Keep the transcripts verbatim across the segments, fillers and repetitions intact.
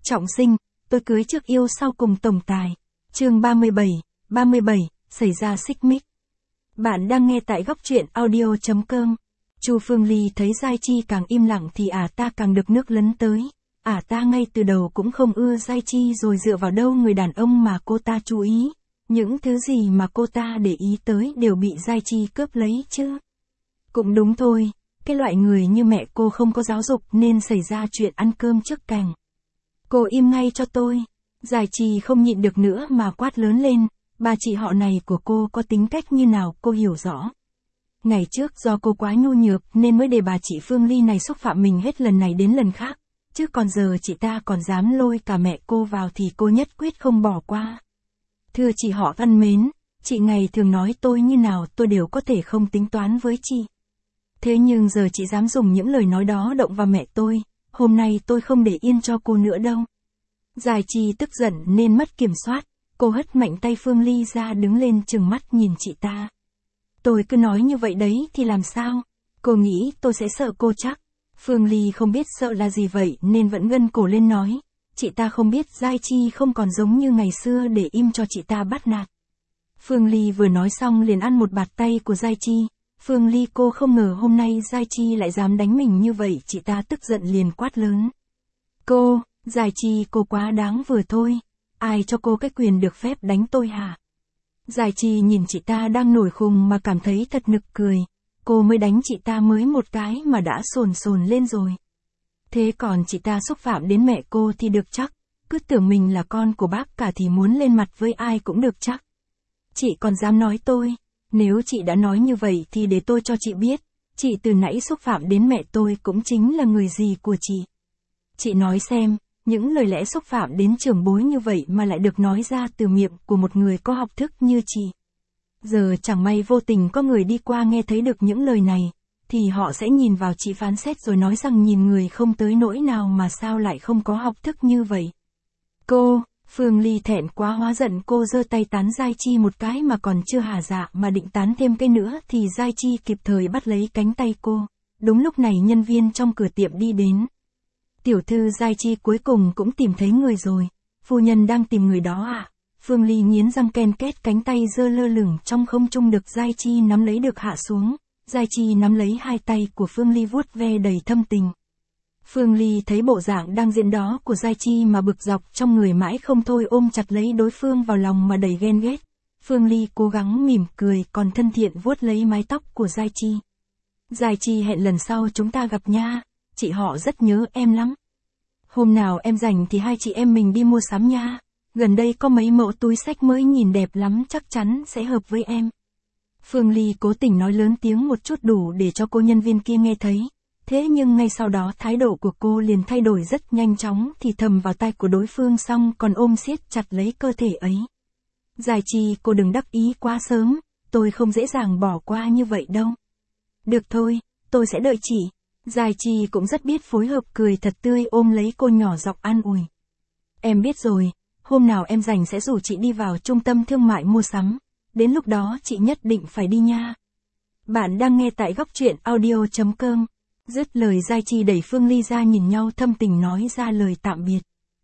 Trọng sinh, tôi cưới trước yêu sau cùng tổng tài. Chương ba mươi bảy, ba mươi bảy, xảy ra xích mích. Bạn đang nghe tại góc truyện audio chấm com. Chu Phương Ly thấy Giai Chi càng im lặng thì ả ta càng được nước lấn tới. Ả ta ngay từ đầu cũng không ưa Giai Chi, rồi dựa vào đâu người đàn ông mà cô ta chú ý. Những thứ gì mà cô ta để ý tới đều bị Giai Chi cướp lấy chứ. Cũng đúng thôi, cái loại người như mẹ cô không có giáo dục nên xảy ra chuyện ăn cơm trước cành. Cô im ngay cho tôi. Giai Chi không nhịn được nữa mà quát lớn lên, bà chị họ này của cô có tính cách như nào cô hiểu rõ. Ngày trước do cô quá nhu nhược nên mới để bà chị Phương Ly này xúc phạm mình hết lần này đến lần khác, chứ còn giờ chị ta còn dám lôi cả mẹ cô vào thì cô nhất quyết không bỏ qua. Thưa chị họ thân mến, chị ngày thường nói tôi như nào tôi đều có thể không tính toán với chị. Thế nhưng giờ chị dám dùng những lời nói đó động vào mẹ tôi, hôm nay tôi không để yên cho cô nữa đâu. Giai Chi tức giận nên mất kiểm soát, cô hất mạnh tay Phương Ly ra đứng lên trừng mắt nhìn chị ta. Tôi cứ nói như vậy đấy thì làm sao? Cô nghĩ tôi sẽ sợ cô chắc? Phương Ly không biết sợ là gì vậy nên vẫn gân cổ lên nói. Chị ta không biết Giai Chi không còn giống như ngày xưa để im cho chị ta bắt nạt. Phương Ly vừa nói xong liền ăn một bạt tay của Giai Chi. Phương Ly cô không ngờ hôm nay Giai Chi lại dám đánh mình như vậy, chị ta tức giận liền quát lớn. Cô, Giai Chi cô quá đáng vừa thôi. Ai cho cô cái quyền được phép đánh tôi hả? Giai Chi nhìn chị ta đang nổi khùng mà cảm thấy thật nực cười. Cô mới đánh chị ta mới một cái mà đã sồn sồn lên rồi. Thế còn chị ta xúc phạm đến mẹ cô thì được chắc. Cứ tưởng mình là con của bác cả thì muốn lên mặt với ai cũng được chắc. Chị còn dám nói tôi. Nếu chị đã nói như vậy thì để tôi cho chị biết. Chị từ nãy xúc phạm đến mẹ tôi cũng chính là người gì của chị. Chị nói xem, những lời lẽ xúc phạm đến trưởng bối như vậy mà lại được nói ra từ miệng của một người có học thức như chị. Giờ chẳng may vô tình có người đi qua nghe thấy được những lời này, thì họ sẽ nhìn vào chị phán xét rồi nói rằng nhìn người không tới nỗi nào mà sao lại không có học thức như vậy. Cô, Phương Ly thẹn quá hóa giận, cô giơ tay tán Giai Chi một cái mà còn chưa hả dạ mà định tán thêm cái nữa thì Giai Chi kịp thời bắt lấy cánh tay cô. Đúng lúc này nhân viên trong cửa tiệm đi đến. Tiểu thư Giai Chi cuối cùng cũng tìm thấy người rồi. Phu nhân đang tìm người đó à? Phương Ly nghiến răng ken két, cánh tay giơ lơ lửng trong không trung được Giai Chi nắm lấy được hạ xuống. Giai Chi nắm lấy hai tay của Phương Ly vuốt ve đầy thâm tình. Phương Ly thấy bộ dạng đang diễn đó của Giai Chi mà bực dọc trong người mãi không thôi, ôm chặt lấy đối phương vào lòng mà đầy ghen ghét. Phương Ly cố gắng mỉm cười còn thân thiện vuốt lấy mái tóc của Giai Chi. Giai Chi hẹn lần sau chúng ta gặp nha, chị họ rất nhớ em lắm. Hôm nào em rảnh thì hai chị em mình đi mua sắm nha, gần đây có mấy mẫu túi xách mới nhìn đẹp lắm, chắc chắn sẽ hợp với em. Phương Ly cố tình nói lớn tiếng một chút đủ để cho cô nhân viên kia nghe thấy. Thế nhưng ngay sau đó thái độ của cô liền thay đổi rất nhanh chóng, thì thầm vào tai của đối phương xong còn ôm siết chặt lấy cơ thể ấy. Giai Chi cô đừng đắc ý quá sớm, tôi không dễ dàng bỏ qua như vậy đâu. Được thôi, tôi sẽ đợi chị. Giai Chi cũng rất biết phối hợp, cười thật tươi ôm lấy cô nhỏ giọng an ủi. Em biết rồi, hôm nào em rảnh sẽ rủ chị đi vào trung tâm thương mại mua sắm, đến lúc đó chị nhất định phải đi nha. Bạn đang nghe tại góc truyện audio chấm com. Dứt lời Giai Chi đẩy Phương Ly ra, nhìn nhau thâm tình nói ra lời tạm biệt.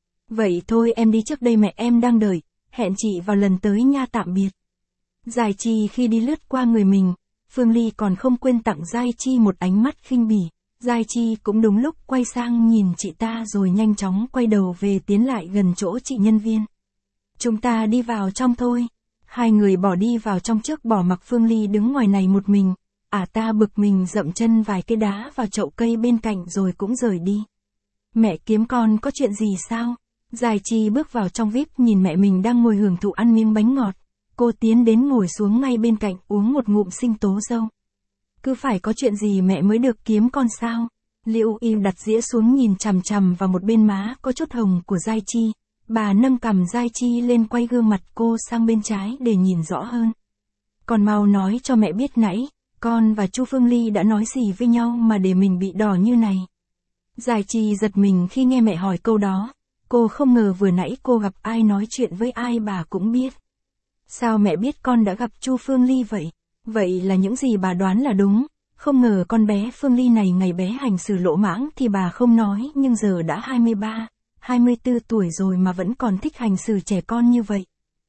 Vậy thôi em đi trước đây, mẹ em đang đợi, hẹn chị vào lần tới nha, tạm biệt. Giai Chi khi đi lướt qua người mình, Phương Ly còn không quên tặng Giai Chi một ánh mắt khinh bỉ. Giai Chi cũng đúng lúc quay sang nhìn chị ta rồi nhanh chóng quay đầu về tiến lại gần chỗ chị nhân viên. Chúng ta đi vào trong thôi. Hai người bỏ đi vào trong trước, bỏ mặc Phương Ly đứng ngoài này một mình. Ả ta bực mình dậm chân vài cái đá vào chậu cây bên cạnh rồi cũng rời đi. Mẹ kiếm con có chuyện gì sao? Giai Chi bước vào trong víp nhìn mẹ mình đang ngồi hưởng thụ ăn miếng bánh ngọt. Cô tiến đến ngồi xuống ngay bên cạnh uống một ngụm sinh tố dâu. Cứ phải có chuyện gì mẹ mới được kiếm con sao? Liễu Y đặt dĩa xuống nhìn chằm chằm vào một bên má có chút hồng của Giai Chi. Bà nâng cằm Giai Chi lên, quay gương mặt cô sang bên trái để nhìn rõ hơn. Còn mau nói cho mẹ biết nãy, con và Chu Phương Ly đã nói gì với nhau mà để mình bị đỏ như này. Giai Chi giật mình khi nghe mẹ hỏi câu đó. Cô không ngờ vừa nãy cô gặp ai, nói chuyện với ai bà cũng biết. Sao mẹ biết con đã gặp Chu Phương Ly vậy? Vậy là những gì bà đoán là đúng. Không ngờ con bé Phương Ly này ngày bé hành xử lỗ mãng thì bà không nói, nhưng giờ đã hai mươi ba, hai mươi tư tuổi rồi mà vẫn còn thích hành xử trẻ con như vậy.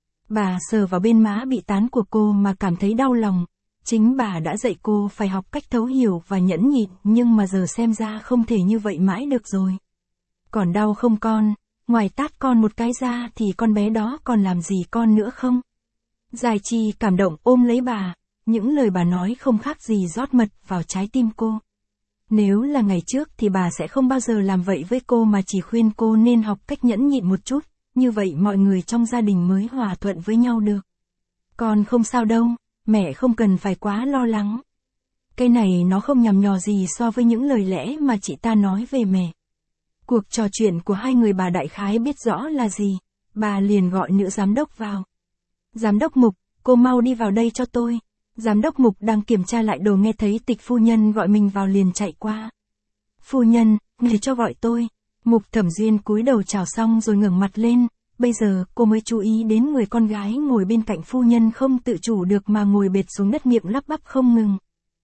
Bà sờ vào bên má bị tán của cô mà cảm thấy đau lòng. Chính bà đã dạy cô phải học cách thấu hiểu và nhẫn nhịn, nhưng mà giờ xem ra không thể như vậy mãi được rồi. Còn đau không con? Ngoài tát con một cái ra thì con bé đó còn làm gì con nữa không? Giai Chi cảm động ôm lấy bà, những lời bà nói không khác gì rót mật vào trái tim cô. Nếu là ngày trước thì bà sẽ không bao giờ làm vậy với cô mà chỉ khuyên cô nên học cách nhẫn nhịn một chút, như vậy mọi người trong gia đình mới hòa thuận với nhau được. Con không sao đâu, mẹ không cần phải quá lo lắng. Cái này nó không nhằm nhò gì so với những lời lẽ mà chị ta nói về mẹ. Cuộc trò chuyện của hai người bà đại khái biết rõ là gì, bà liền gọi nữ giám đốc vào. Giám đốc Mục, cô mau đi vào đây cho tôi. Giám đốc Mục đang kiểm tra lại đồ nghe thấy Tịch phu nhân gọi mình vào liền chạy qua. Phu nhân, người cho gọi tôi. Mục Thẩm Duyên cúi đầu chào xong rồi ngẩng mặt lên, bây giờ cô mới chú ý đến người con gái ngồi bên cạnh phu nhân không tự chủ được mà ngồi bệt xuống đất miệng lắp bắp không ngừng.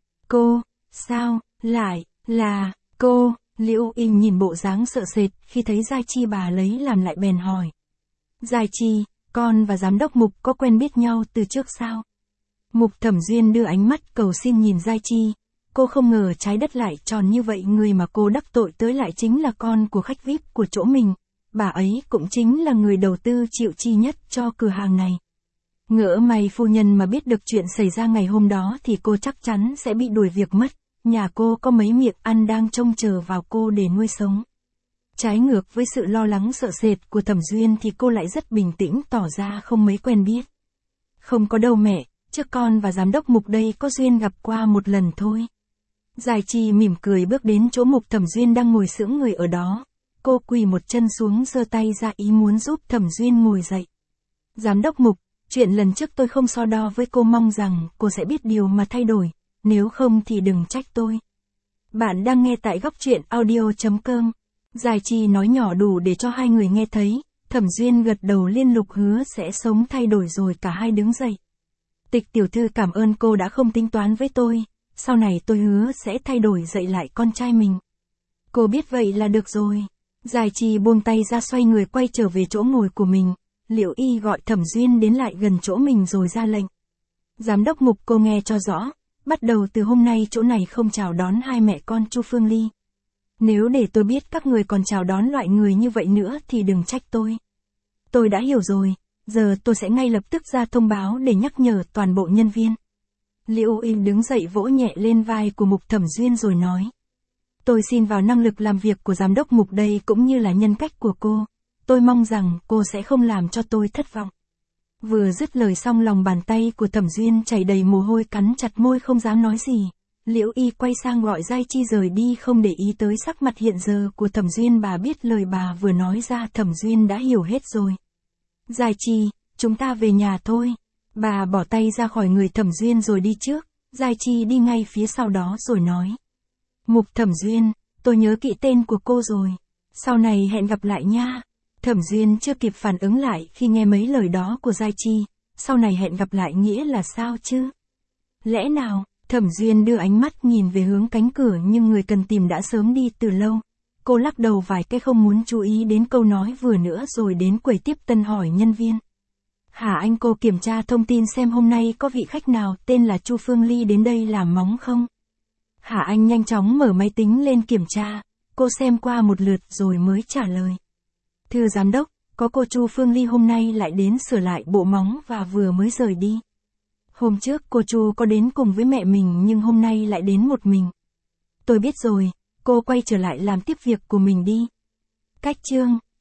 Cô, sao, lại, là, cô, Liễu Y nhìn bộ dáng sợ sệt khi thấy Giai Chi bà lấy làm lại bèn hỏi. Giai Chi, con và giám đốc Mục có quen biết nhau từ trước sao? Mục Thẩm Duyên đưa ánh mắt cầu xin nhìn Giai Chi. Cô không ngờ trái đất lại tròn như vậy, người mà cô đắc tội tới lại chính là con của khách vi ai pi của chỗ mình. Bà ấy cũng chính là người đầu tư chịu chi nhất cho cửa hàng này. Ngỡ may phu nhân mà biết được chuyện xảy ra ngày hôm đó thì cô chắc chắn sẽ bị đuổi việc mất. Nhà cô có mấy miệng ăn đang trông chờ vào cô để nuôi sống. Trái ngược với sự lo lắng sợ sệt của Thẩm Duyên thì cô lại rất bình tĩnh tỏ ra không mấy quen biết. Không có đâu mẹ, trước con và giám đốc Mục đây có duyên gặp qua một lần thôi. Giai Chi mỉm cười bước đến chỗ Mục Thẩm Duyên đang ngồi sững người ở đó. Cô quỳ một chân xuống giơ tay ra ý muốn giúp Thẩm Duyên ngồi dậy. Giám đốc Mục, chuyện lần trước tôi không so đo với cô, mong rằng cô sẽ biết điều mà thay đổi, nếu không thì đừng trách tôi. Bạn đang nghe tại góc truyện audio chấm com. Giai Chi nói nhỏ đủ để cho hai người nghe thấy. Thẩm Duyên gật đầu liên tục hứa sẽ sống thay đổi rồi cả hai đứng dậy. Tịch tiểu thư cảm ơn cô đã không tính toán với tôi, sau này tôi hứa sẽ thay đổi dạy lại con trai mình. Cô biết vậy là được rồi. Giai Chi buông tay ra xoay người quay trở về chỗ ngồi của mình. Liễu Y gọi Thẩm Duyên đến lại gần chỗ mình rồi ra lệnh. Giám đốc Mục, cô nghe cho rõ, bắt đầu từ hôm nay chỗ này không chào đón hai mẹ con Chu Phương Ly. Nếu để tôi biết các người còn chào đón loại người như vậy nữa thì đừng trách tôi. Tôi đã hiểu rồi, giờ tôi sẽ ngay lập tức ra thông báo để nhắc nhở toàn bộ nhân viên. Liễu Y đứng dậy vỗ nhẹ lên vai của Mục Thẩm Duyên rồi nói. Tôi xin vào năng lực làm việc của giám đốc Mục đây cũng như là nhân cách của cô. Tôi mong rằng cô sẽ không làm cho tôi thất vọng. Vừa dứt lời xong lòng bàn tay của Thẩm Duyên chảy đầy mồ hôi, cắn chặt môi không dám nói gì. Liễu Y quay sang gọi Giai Chi rời đi không để ý tới sắc mặt hiện giờ của Thẩm Duyên. Bà biết lời bà vừa nói ra Thẩm Duyên đã hiểu hết rồi. Giai Chi, chúng ta về nhà thôi. Bà bỏ tay ra khỏi người Thẩm Duyên rồi đi trước. Giai Chi đi ngay phía sau đó rồi nói. Mục Thẩm Duyên, tôi nhớ kỹ tên của cô rồi. Sau này hẹn gặp lại nha. Thẩm Duyên chưa kịp phản ứng lại khi nghe mấy lời đó của Giai Chi. Sau này hẹn gặp lại nghĩa là sao chứ? Lẽ nào? Thẩm Duyên đưa ánh mắt nhìn về hướng cánh cửa nhưng người cần tìm đã sớm đi từ lâu. Cô lắc đầu vài cái không muốn chú ý đến câu nói vừa nữa rồi đến quầy tiếp tân hỏi nhân viên. Hả anh, cô kiểm tra thông tin xem hôm nay có vị khách nào tên là Chu Phương Ly đến đây làm móng không? Hả anh nhanh chóng mở máy tính lên kiểm tra. Cô xem qua một lượt rồi mới trả lời. Thưa giám đốc, có cô Chu Phương Ly hôm nay lại đến sửa lại bộ móng và vừa mới rời đi. Hôm trước cô Chu có đến cùng với mẹ mình nhưng hôm nay lại đến một mình. Tôi biết rồi, cô quay trở lại làm tiếp việc của mình đi. Cách chương